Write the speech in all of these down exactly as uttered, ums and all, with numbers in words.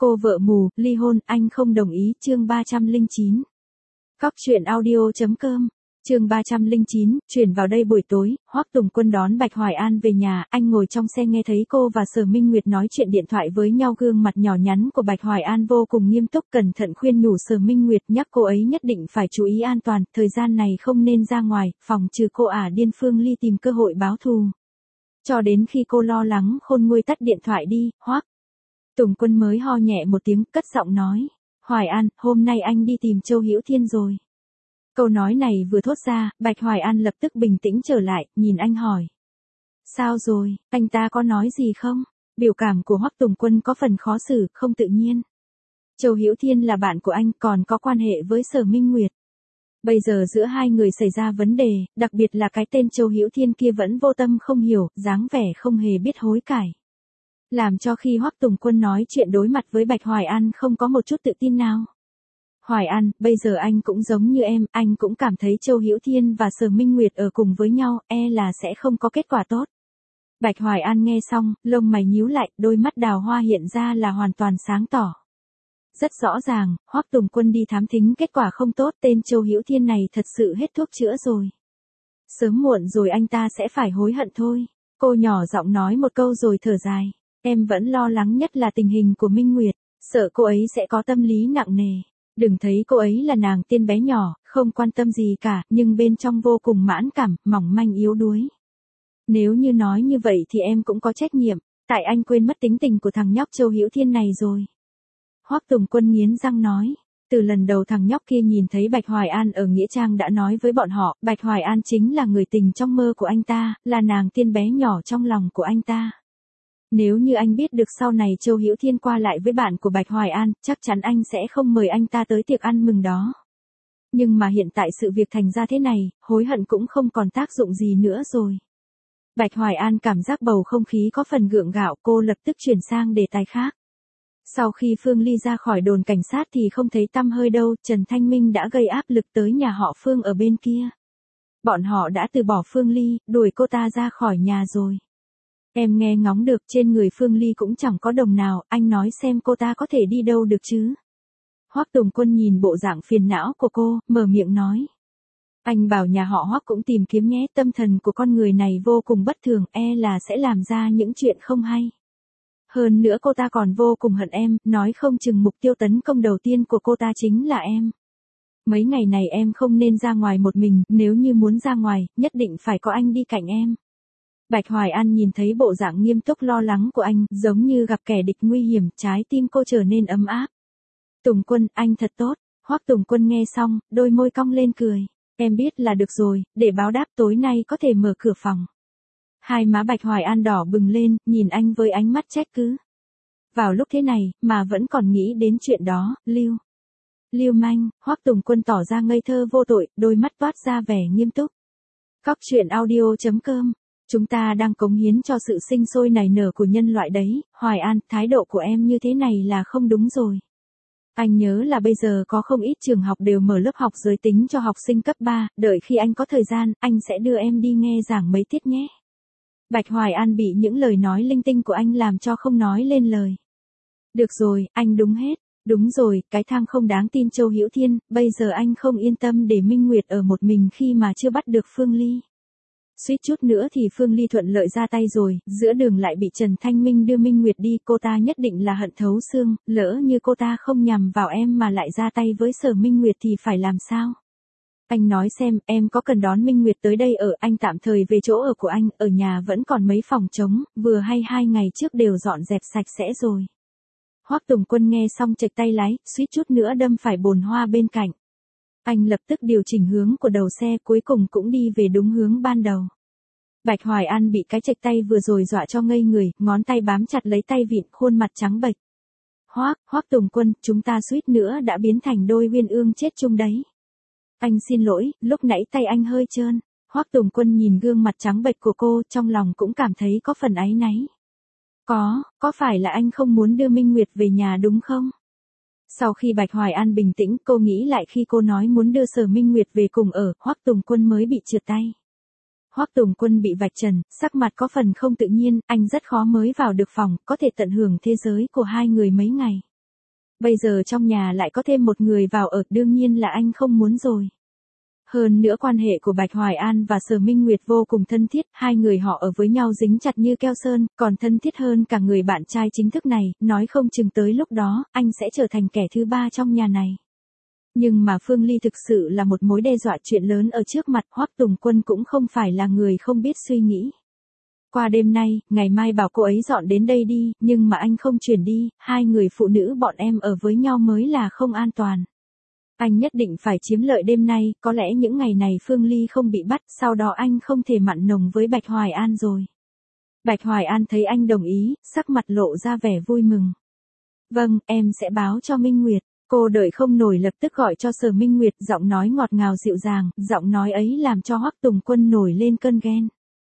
Cô vợ mù, ly hôn, anh không đồng ý, chương ba trăm lẻ chín. Cóc truyện audio chấm com, chương ba trăm lẻ chín, chuyển vào đây buổi tối, Hoắc Tùng Quân đón Bạch Hoài An về nhà, anh ngồi trong xe nghe thấy cô và Sở Minh Nguyệt nói chuyện điện thoại với nhau, gương mặt nhỏ nhắn của Bạch Hoài An vô cùng nghiêm túc, cẩn thận khuyên nhủ Sở Minh Nguyệt, nhắc cô ấy nhất định phải chú ý an toàn, thời gian này không nên ra ngoài, phòng trừ cô ả điên Phương Ly tìm cơ hội báo thù. Cho đến khi cô lo lắng khôn nguôi tắt điện thoại đi, Hoắc Tùng Quân mới ho nhẹ một tiếng, cất giọng nói, Hoài An, hôm nay anh đi tìm Châu Hữu Thiên rồi. Câu nói này vừa thốt ra, Bạch Hoài An lập tức bình tĩnh trở lại, nhìn anh hỏi. Sao rồi, anh ta có nói gì không? Biểu cảm của Hoắc Tùng Quân có phần khó xử, không tự nhiên. Châu Hữu Thiên là bạn của anh, còn có quan hệ với Sở Minh Nguyệt. Bây giờ giữa hai người xảy ra vấn đề, đặc biệt là cái tên Châu Hữu Thiên kia vẫn vô tâm không hiểu, dáng vẻ không hề biết hối cải. Làm cho khi Hoắc Tùng Quân nói chuyện đối mặt với Bạch Hoài An không có một chút tự tin nào. Hoài An, bây giờ anh cũng giống như em, anh cũng cảm thấy Châu Hữu Thiên và Sở Minh Nguyệt ở cùng với nhau, e là sẽ không có kết quả tốt. Bạch Hoài An nghe xong, lông mày nhíu lại, đôi mắt đào hoa hiện ra là hoàn toàn sáng tỏ. Rất rõ ràng, Hoắc Tùng Quân đi thám thính kết quả không tốt, tên Châu Hữu Thiên này thật sự hết thuốc chữa rồi. Sớm muộn rồi anh ta sẽ phải hối hận thôi. Cô nhỏ giọng nói một câu rồi thở dài. Em vẫn lo lắng nhất là tình hình của Minh Nguyệt, sợ cô ấy sẽ có tâm lý nặng nề. Đừng thấy cô ấy là nàng tiên bé nhỏ, không quan tâm gì cả, nhưng bên trong vô cùng mãn cảm, mỏng manh yếu đuối. Nếu như nói như vậy thì em cũng có trách nhiệm, tại anh quên mất tính tình của thằng nhóc Châu Hữu Thiên này rồi. Hoắc Tùng Quân nghiến răng nói, từ lần đầu thằng nhóc kia nhìn thấy Bạch Hoài An ở Nghĩa Trang đã nói với bọn họ, Bạch Hoài An chính là người tình trong mơ của anh ta, là nàng tiên bé nhỏ trong lòng của anh ta. Nếu như anh biết được sau này Châu Hữu Thiên qua lại với bạn của Bạch Hoài An, chắc chắn anh sẽ không mời anh ta tới tiệc ăn mừng đó. Nhưng mà hiện tại sự việc thành ra thế này, hối hận cũng không còn tác dụng gì nữa rồi. Bạch Hoài An cảm giác bầu không khí có phần gượng gạo, cô lập tức chuyển sang đề tài khác. Sau khi Phương Ly ra khỏi đồn cảnh sát thì không thấy tăm hơi đâu, Trần Thanh Minh đã gây áp lực tới nhà họ Phương ở bên kia. Bọn họ đã từ bỏ Phương Ly, đuổi cô ta ra khỏi nhà rồi. Em nghe ngóng được trên người Phương Ly cũng chẳng có đồng nào, anh nói xem cô ta có thể đi đâu được chứ. Hoắc Tùng Quân nhìn bộ dạng phiền não của cô, mở miệng nói. Anh bảo nhà họ Hoắc cũng tìm kiếm nhé, tâm thần của con người này vô cùng bất thường, e là sẽ làm ra những chuyện không hay. Hơn nữa cô ta còn vô cùng hận em, nói không chừng mục tiêu tấn công đầu tiên của cô ta chính là em. Mấy ngày này em không nên ra ngoài một mình, nếu như muốn ra ngoài, nhất định phải có anh đi cạnh em. Bạch Hoài An nhìn thấy bộ dạng nghiêm túc lo lắng của anh, giống như gặp kẻ địch nguy hiểm, trái tim cô trở nên ấm áp. Tùng Quân, anh thật tốt. Hoắc Tùng Quân nghe xong, đôi môi cong lên cười. Em biết là được rồi, để báo đáp tối nay có thể mở cửa phòng. Hai má Bạch Hoài An đỏ bừng lên, nhìn anh với ánh mắt trách cứ. Vào lúc thế này, mà vẫn còn nghĩ đến chuyện đó, Lưu. Lưu manh, Hoắc Tùng Quân tỏ ra ngây thơ vô tội, đôi mắt toát ra vẻ nghiêm túc. Cóc truyện audio chấm com. Chúng ta đang cống hiến cho sự sinh sôi nảy nở của nhân loại đấy, Hoài An, thái độ của em như thế này là không đúng rồi. Anh nhớ là bây giờ có không ít trường học đều mở lớp học giới tính cho học sinh cấp ba, đợi khi anh có thời gian, anh sẽ đưa em đi nghe giảng mấy tiết nhé. Bạch Hoài An bị những lời nói linh tinh của anh làm cho không nói lên lời. Được rồi, anh đúng hết. Đúng rồi, cái thang không đáng tin Châu Hữu Thiên, bây giờ anh không yên tâm để Minh Nguyệt ở một mình khi mà chưa bắt được Phương Ly. Suýt chút nữa thì Phương Ly thuận lợi ra tay rồi, giữa đường lại bị Trần Thanh Minh đưa Minh Nguyệt đi, cô ta nhất định là hận thấu xương, lỡ như cô ta không nhằm vào em mà lại ra tay với Sở Minh Nguyệt thì phải làm sao? Anh nói xem, em có cần đón Minh Nguyệt tới đây ở, anh tạm thời về chỗ ở của anh, ở nhà vẫn còn mấy phòng trống, vừa hay hai ngày trước đều dọn dẹp sạch sẽ rồi. Hoắc Tùng Quân nghe xong chệch tay lái, suýt chút nữa đâm phải bồn hoa bên cạnh. Anh lập tức điều chỉnh hướng của đầu xe, cuối cùng cũng đi về đúng hướng ban đầu. Bạch Hoài An bị cái chệch tay vừa rồi dọa cho ngây người, ngón tay bám chặt lấy tay vịn, khuôn mặt trắng bệch. Hoắc, Hoắc Tùng Quân, chúng ta suýt nữa đã biến thành đôi uyên ương chết chung đấy. Anh xin lỗi, lúc nãy tay anh hơi trơn. Hoắc Tùng Quân nhìn gương mặt trắng bệch của cô, trong lòng cũng cảm thấy có phần áy náy. Có, có phải là anh không muốn đưa Minh Nguyệt về nhà đúng không? Sau khi Bạch Hoài An bình tĩnh, cô nghĩ lại khi cô nói muốn đưa Sở Minh Nguyệt về cùng ở, Hoắc Tùng Quân mới bị trượt tay. Hoắc Tùng Quân bị vạch trần, sắc mặt có phần không tự nhiên, anh rất khó mới vào được phòng, có thể tận hưởng thế giới của hai người mấy ngày. Bây giờ trong nhà lại có thêm một người vào ở, đương nhiên là anh không muốn rồi. Hơn nữa quan hệ của Bạch Hoài An và Sở Minh Nguyệt vô cùng thân thiết, hai người họ ở với nhau dính chặt như keo sơn, còn thân thiết hơn cả người bạn trai chính thức này, nói không chừng tới lúc đó, anh sẽ trở thành kẻ thứ ba trong nhà này. Nhưng mà Phương Ly thực sự là một mối đe dọa chuyện lớn ở trước mặt, Hoắc Tùng Quân cũng không phải là người không biết suy nghĩ. Qua đêm nay, ngày mai bảo cô ấy dọn đến đây đi, nhưng mà anh không chuyển đi, hai người phụ nữ bọn em ở với nhau mới là không an toàn. Anh nhất định phải chiếm lợi đêm nay, có lẽ những ngày này Phương Ly không bị bắt, sau đó anh không thể mặn nồng với Bạch Hoài An rồi. Bạch Hoài An thấy anh đồng ý, sắc mặt lộ ra vẻ vui mừng. Vâng, em sẽ báo cho Minh Nguyệt. Cô đợi không nổi lập tức gọi cho Sở Minh Nguyệt, giọng nói ngọt ngào dịu dàng, giọng nói ấy làm cho Hoắc Tùng Quân nổi lên cơn ghen.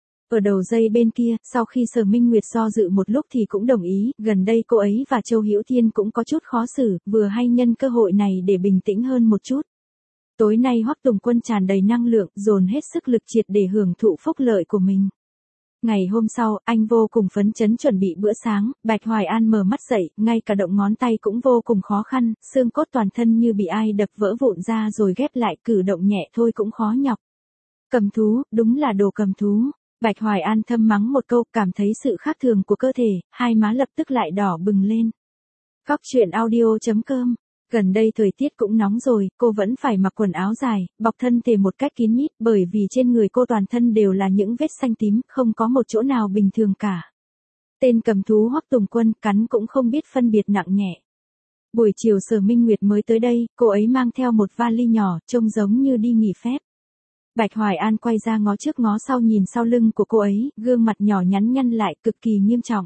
Ở đầu dây bên kia, sau khi Sở Minh Nguyệt do dự một lúc thì cũng đồng ý, gần đây cô ấy và Châu Hữu Thiên cũng có chút khó xử, vừa hay nhân cơ hội này để bình tĩnh hơn một chút. Tối nay Hoắc Tùng Quân tràn đầy năng lượng, dồn hết sức lực triệt để hưởng thụ phúc lợi của mình. Ngày hôm sau, anh vô cùng phấn chấn chuẩn bị bữa sáng, Bạch Hoài An mở mắt dậy, ngay cả động ngón tay cũng vô cùng khó khăn, xương cốt toàn thân như bị ai đập vỡ vụn ra rồi ghép lại, cử động nhẹ thôi cũng khó nhọc. Cầm thú, đúng là đồ cầm thú. Bạch Hoài An thâm mắng một câu, cảm thấy sự khác thường của cơ thể, hai má lập tức lại đỏ bừng lên. Góc truyện audio chấm com. Gần đây thời tiết cũng nóng rồi, cô vẫn phải mặc quần áo dài, bọc thân thể một cách kín mít, bởi vì trên người cô toàn thân đều là những vết xanh tím, không có một chỗ nào bình thường cả. Tên cầm thú Hoắc Tùng Quân cắn cũng không biết phân biệt nặng nhẹ. Buổi chiều Sở Minh Nguyệt mới tới đây, cô ấy mang theo một vali nhỏ, trông giống như đi nghỉ phép. Bạch Hoài An quay ra ngó trước ngó sau nhìn sau lưng của cô ấy, gương mặt nhỏ nhắn nhăn lại cực kỳ nghiêm trọng.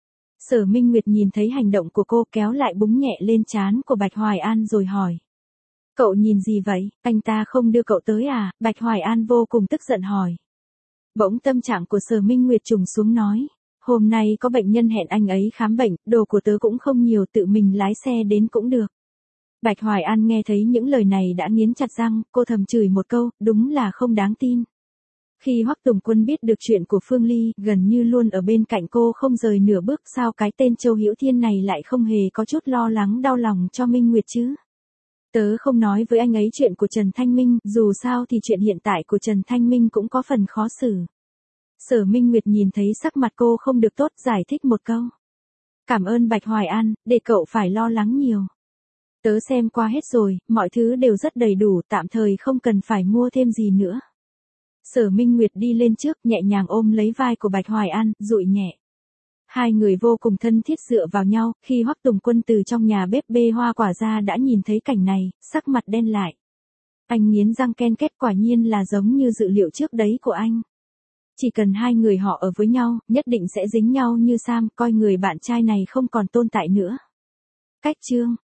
Sở Minh Nguyệt nhìn thấy hành động của cô kéo lại búng nhẹ lên trán của Bạch Hoài An rồi hỏi. Cậu nhìn gì vậy, anh ta không đưa cậu tới à? Bạch Hoài An vô cùng tức giận hỏi. Bỗng tâm trạng của Sở Minh Nguyệt trùng xuống nói. Hôm nay có bệnh nhân hẹn anh ấy khám bệnh, đồ của tớ cũng không nhiều, tự mình lái xe đến cũng được. Bạch Hoài An nghe thấy những lời này đã nghiến chặt răng, cô thầm chửi một câu, đúng là không đáng tin. Khi Hoắc Tùng Quân biết được chuyện của Phương Ly, gần như luôn ở bên cạnh cô không rời nửa bước, sao cái tên Châu Hữu Thiên này lại không hề có chút lo lắng đau lòng cho Minh Nguyệt chứ? Tớ không nói với anh ấy chuyện của Trần Thanh Minh, dù sao thì chuyện hiện tại của Trần Thanh Minh cũng có phần khó xử. Sở Minh Nguyệt nhìn thấy sắc mặt cô không được tốt, giải thích một câu. Cảm ơn Bạch Hoài An, để cậu phải lo lắng nhiều. Tớ xem qua hết rồi, mọi thứ đều rất đầy đủ, tạm thời không cần phải mua thêm gì nữa. Sở Minh Nguyệt đi lên trước, nhẹ nhàng ôm lấy vai của Bạch Hoài An, dụi nhẹ. Hai người vô cùng thân thiết dựa vào nhau, khi Hoắc Tùng Quân từ trong nhà bếp bê hoa quả ra đã nhìn thấy cảnh này, sắc mặt đen lại. Anh nghiến răng ken két, quả nhiên là giống như dự liệu trước đấy của anh. Chỉ cần hai người họ ở với nhau, nhất định sẽ dính nhau như Sam, coi người bạn trai này không còn tồn tại nữa. Cách chương